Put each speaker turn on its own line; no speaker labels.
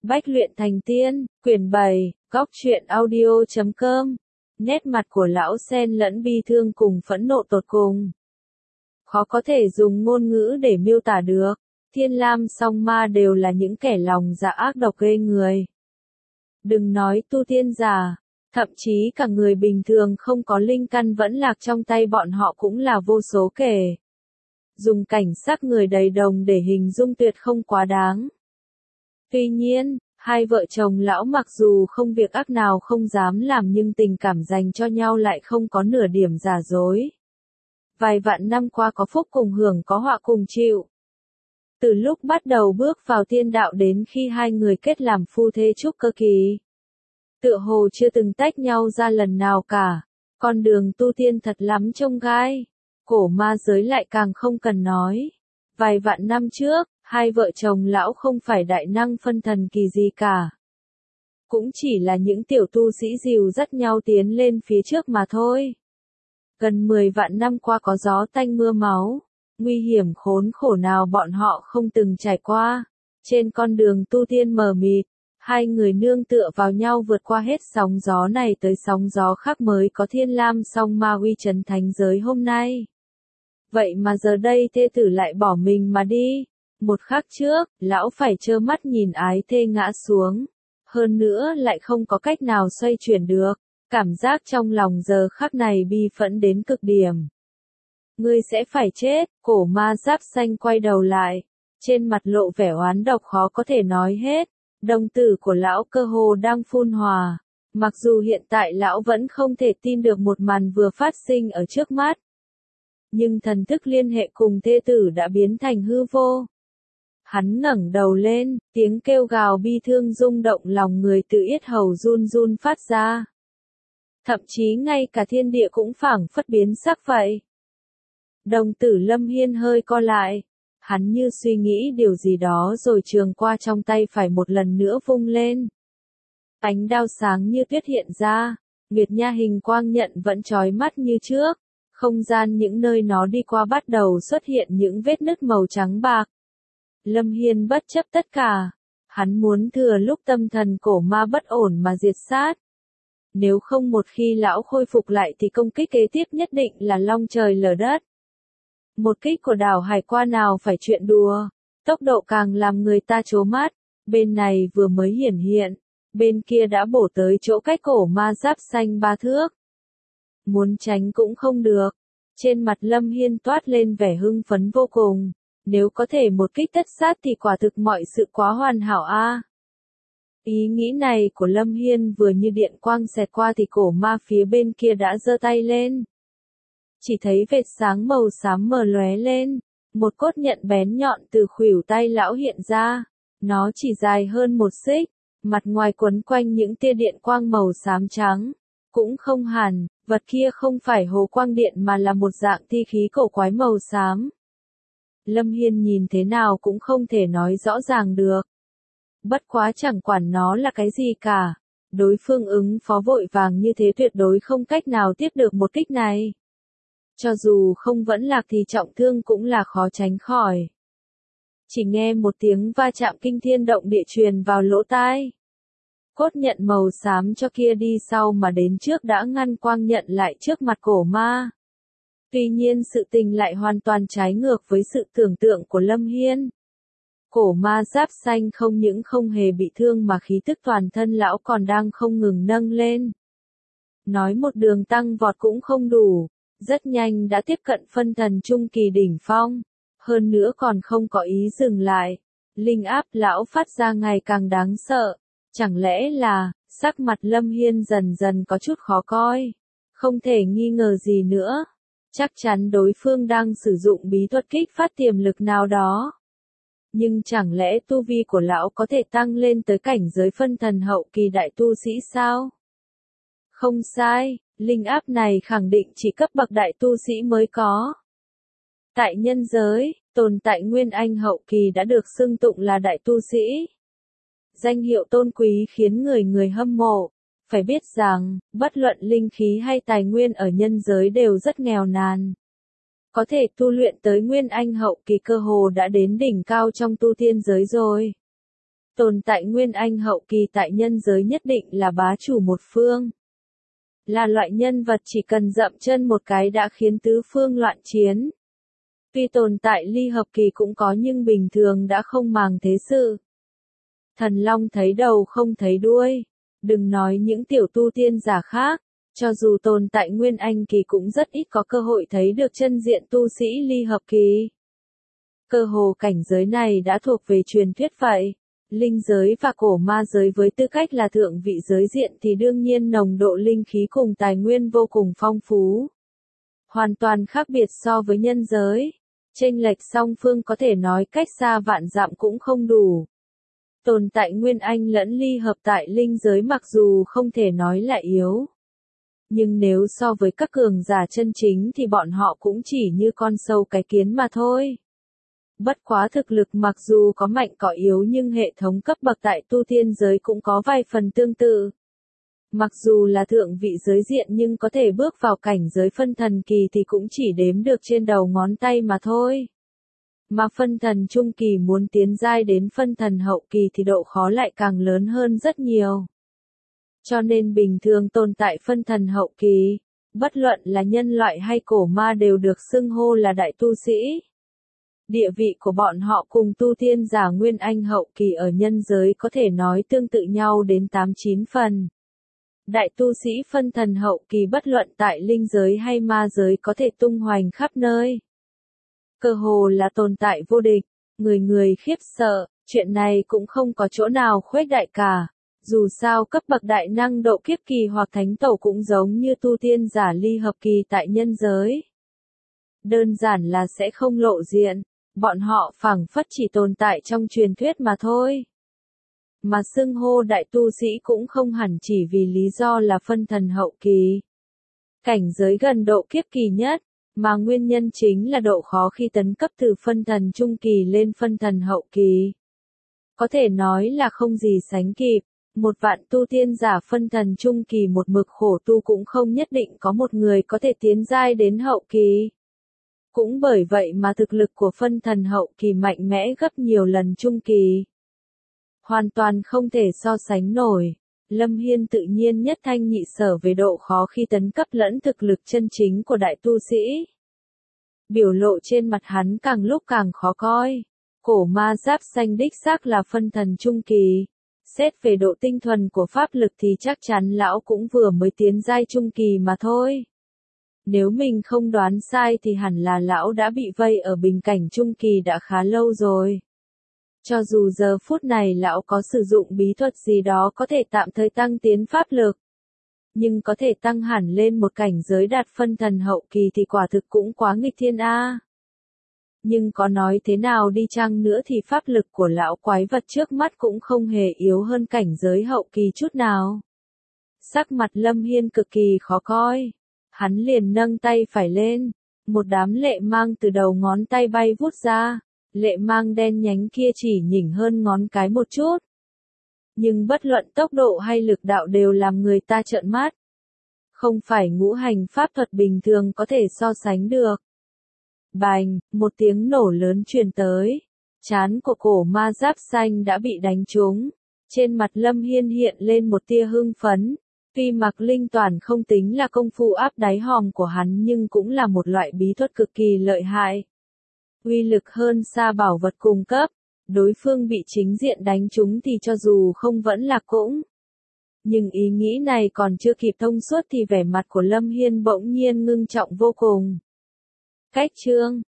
Bách luyện thành tiên, quyển 7, góc truyện audio.com. Nét mặt của lão xen lẫn bi thương cùng phẫn nộ tột cùng. Khó có thể dùng ngôn ngữ để miêu tả được. Thiên Lam song ma đều là những kẻ lòng dạ ác độc ghê người. Đừng nói tu tiên giả, thậm chí cả người bình thường không có linh căn vẫn lạc trong tay bọn họ cũng là vô số kể. Dùng cảnh sắc người đầy đồng để hình dung tuyệt không quá đáng. Tuy nhiên, hai vợ chồng lão mặc dù không việc ác nào không dám làm nhưng tình cảm dành cho nhau lại không có nửa điểm giả dối. Vài vạn năm qua có phúc cùng hưởng có họa cùng chịu. Từ lúc bắt đầu bước vào tiên đạo đến khi hai người kết làm phu thê trúc cơ kỳ. Tựa hồ chưa từng tách nhau ra lần nào cả. Con đường tu tiên thật lắm chông gai. Cổ ma giới lại càng không cần nói. Vài vạn năm trước, hai vợ chồng lão không phải đại năng phân thần kỳ gì cả. Cũng chỉ là những tiểu tu sĩ dìu dắt nhau tiến lên phía trước mà thôi. Gần 10 vạn năm qua có gió tanh mưa máu, nguy hiểm khốn khổ nào bọn họ không từng trải qua. Trên con đường tu tiên mờ mịt, hai người nương tựa vào nhau vượt qua hết sóng gió này tới sóng gió khác mới có Thiên Lam song ma uy trấn thánh giới hôm nay. Vậy mà giờ đây thê tử lại bỏ mình mà đi. Một khắc trước, lão phải trơ mắt nhìn ái thê ngã xuống. Hơn nữa lại không có cách nào xoay chuyển được. Cảm giác trong lòng giờ khắc này bi phẫn đến cực điểm. Ngươi sẽ phải chết, cổ ma giáp xanh quay đầu lại. Trên mặt lộ vẻ oán độc khó có thể nói hết. Đồng tử của lão cơ hồ đang phun hòa. Mặc dù hiện tại lão vẫn không thể tin được một màn vừa phát sinh ở trước mắt. Nhưng thần thức liên hệ cùng thê tử đã biến thành hư vô. Hắn ngẩng đầu lên, tiếng kêu gào bi thương rung động lòng người từ yết hầu run run phát ra. Thậm chí ngay cả thiên địa cũng phảng phất biến sắc vậy. Đồng tử Lâm Hiên hơi co lại. Hắn như suy nghĩ điều gì đó rồi trường qua trong tay phải một lần nữa vung lên. Ánh đao sáng như tuyết hiện ra. Nguyệt nha hình quang nhận vẫn chói mắt như trước. Không gian những nơi nó đi qua bắt đầu xuất hiện những vết nứt màu trắng bạc. Lâm Hiên bất chấp tất cả. Hắn muốn thừa lúc tâm thần cổ ma bất ổn mà diệt sát. Nếu không một khi lão khôi phục lại thì công kích kế tiếp nhất định là long trời lở đất. Một kích của đảo hải qua nào phải chuyện đùa. Tốc độ càng làm người ta trố mắt. Bên này vừa mới hiển hiện. Bên kia đã bổ tới chỗ cách cổ ma giáp xanh 3 thước. Muốn tránh cũng không được. Trên mặt Lâm Hiên toát lên vẻ hưng phấn vô cùng. Nếu có thể một kích tất sát thì quả thực mọi sự quá hoàn hảo a. Ý nghĩ này của Lâm Hiên vừa như điện quang xẹt qua thì cổ ma phía bên kia đã giơ tay lên. Chỉ thấy vệt sáng màu xám mờ lóe lên. Một cốt nhận bén nhọn từ khuỷu tay lão hiện ra. Nó chỉ dài hơn 1 xích. Mặt ngoài quấn quanh những tia điện quang màu xám trắng. Cũng không hẳn, vật kia không phải hồ quang điện mà là một dạng thi khí cổ quái màu xám. Lâm Hiên nhìn thế nào cũng không thể nói rõ ràng được. Bất quá chẳng quản nó là cái gì cả. Đối phương ứng phó vội vàng như thế tuyệt đối không cách nào tiếp được một kích này. Cho dù không vẫn lạc thì trọng thương cũng là khó tránh khỏi. Chỉ nghe một tiếng va chạm kinh thiên động địa truyền vào lỗ tai. Cốt nhận màu xám cho kia đi sau mà đến trước đã ngăn quang nhận lại trước mặt cổ ma. Tuy nhiên sự tình lại hoàn toàn trái ngược với sự tưởng tượng của Lâm Hiên. Cổ ma giáp xanh không những không hề bị thương mà khí tức toàn thân lão còn đang không ngừng nâng lên. Nói một đường tăng vọt cũng không đủ, rất nhanh đã tiếp cận phân thần trung kỳ đỉnh phong. Hơn nữa còn không có ý dừng lại. Linh áp lão phát ra ngày càng đáng sợ. Chẳng lẽ là, sắc mặt Lâm Hiên dần dần có chút khó coi. Không thể nghi ngờ gì nữa. Chắc chắn đối phương đang sử dụng bí thuật kích phát tiềm lực nào đó. Nhưng chẳng lẽ tu vi của lão có thể tăng lên tới cảnh giới phân thần hậu kỳ đại tu sĩ sao? Không sai, linh áp này khẳng định chỉ cấp bậc đại tu sĩ mới có. Tại nhân giới, tồn tại Nguyên Anh hậu kỳ đã được xưng tụng là đại tu sĩ. Danh hiệu tôn quý khiến người người hâm mộ. Phải biết rằng, bất luận linh khí hay tài nguyên ở nhân giới đều rất nghèo nàn. Có thể tu luyện tới Nguyên Anh hậu kỳ cơ hồ đã đến đỉnh cao trong tu tiên giới rồi. Tồn tại Nguyên Anh hậu kỳ tại nhân giới nhất định là bá chủ một phương. Là loại nhân vật chỉ cần dậm chân một cái đã khiến tứ phương loạn chiến. Tuy tồn tại ly hợp kỳ cũng có nhưng bình thường đã không màng thế sự. Thần long thấy đầu không thấy đuôi. Đừng nói những tiểu tu tiên giả khác, cho dù tồn tại Nguyên Anh kỳ cũng rất ít có cơ hội thấy được chân diện tu sĩ ly hợp kỳ. Cơ hồ cảnh giới này đã thuộc về truyền thuyết vậy. Linh giới và cổ ma giới với tư cách là thượng vị giới diện thì đương nhiên nồng độ linh khí cùng tài nguyên vô cùng phong phú. Hoàn toàn khác biệt so với nhân giới. Chênh lệch song phương có thể nói cách xa vạn dặm cũng không đủ. Tồn tại Nguyên Anh lẫn ly hợp tại linh giới mặc dù không thể nói là yếu. Nhưng nếu so với các cường giả chân chính thì bọn họ cũng chỉ như con sâu cái kiến mà thôi. Bất quá thực lực mặc dù có mạnh có yếu nhưng hệ thống cấp bậc tại tu tiên giới cũng có vài phần tương tự. Mặc dù là thượng vị giới diện nhưng có thể bước vào cảnh giới phân thần kỳ thì cũng chỉ đếm được trên đầu ngón tay mà thôi. Mà phân thần trung kỳ muốn tiến giai đến phân thần hậu kỳ thì độ khó lại càng lớn hơn rất nhiều. Cho nên bình thường tồn tại phân thần hậu kỳ, bất luận là nhân loại hay cổ ma đều được xưng hô là đại tu sĩ. Địa vị của bọn họ cùng tu tiên giả Nguyên Anh hậu kỳ ở nhân giới có thể nói tương tự nhau đến 8-9 phần. Đại tu sĩ phân thần hậu kỳ bất luận tại linh giới hay ma giới có thể tung hoành khắp nơi. Cơ hồ là tồn tại vô địch, người người khiếp sợ, chuyện này cũng không có chỗ nào khuếch đại cả. Dù sao cấp bậc đại năng độ kiếp kỳ hoặc thánh tẩu cũng giống như tu tiên giả ly hợp kỳ tại nhân giới. Đơn giản là sẽ không lộ diện, bọn họ phảng phất chỉ tồn tại trong truyền thuyết mà thôi. Mà xưng hô đại tu sĩ cũng không hẳn chỉ vì lý do là phân thần hậu kỳ. Cảnh giới gần độ kiếp kỳ nhất, mà nguyên nhân chính là độ khó khi tấn cấp từ phân thần trung kỳ lên phân thần hậu kỳ. Có thể nói là không gì sánh kịp. Một vạn tu tiên giả phân thần trung kỳ một mực khổ tu cũng không nhất định có một người có thể tiến giai đến hậu kỳ. Cũng bởi vậy mà thực lực của phân thần hậu kỳ mạnh mẽ gấp nhiều lần trung kỳ. Hoàn toàn không thể so sánh nổi. Lâm Hiên tự nhiên nhất thanh nhị sở về độ khó khi tấn cấp lẫn thực lực chân chính của đại tu sĩ. Biểu lộ trên mặt hắn càng lúc càng khó coi. Cổ ma giáp xanh đích xác là phân thần trung kỳ. Xét về độ tinh thuần của pháp lực thì chắc chắn lão cũng vừa mới tiến giai trung kỳ mà thôi. Nếu mình không đoán sai thì hẳn là lão đã bị vây ở bình cảnh trung kỳ đã khá lâu rồi. Cho dù giờ phút này lão có sử dụng bí thuật gì đó có thể tạm thời tăng tiến pháp lực. Nhưng có thể tăng hẳn lên một cảnh giới đạt phân thần hậu kỳ thì quả thực cũng quá nghịch thiên a. Nhưng có nói thế nào đi chăng nữa thì pháp lực của lão quái vật trước mắt cũng không hề yếu hơn cảnh giới hậu kỳ chút nào. Sắc mặt Lâm Hiên cực kỳ khó coi. Hắn liền nâng tay phải lên. Một đám lệ mang từ đầu ngón tay bay vút ra. Lệ mang đen nhánh kia chỉ nhỉnh hơn ngón cái một chút. Nhưng bất luận tốc độ hay lực đạo đều làm người ta trợn mắt. Không phải ngũ hành pháp thuật bình thường có thể so sánh được. Bành, một tiếng nổ lớn truyền tới. Trán của cổ ma giáp xanh đã bị đánh trúng. Trên mặt Lâm Hiên hiện lên một tia hưng phấn. Tuy mặc linh toàn không tính là công phu áp đáy hòm của hắn nhưng cũng là một loại bí thuật cực kỳ lợi hại. Uy lực hơn xa bảo vật cung cấp. Đối phương bị chính diện đánh trúng thì cho dù không vẫn là cũng. Nhưng ý nghĩ này còn chưa kịp thông suốt thì vẻ mặt của Lâm Hiên bỗng nhiên ngưng trọng vô cùng. Cách chương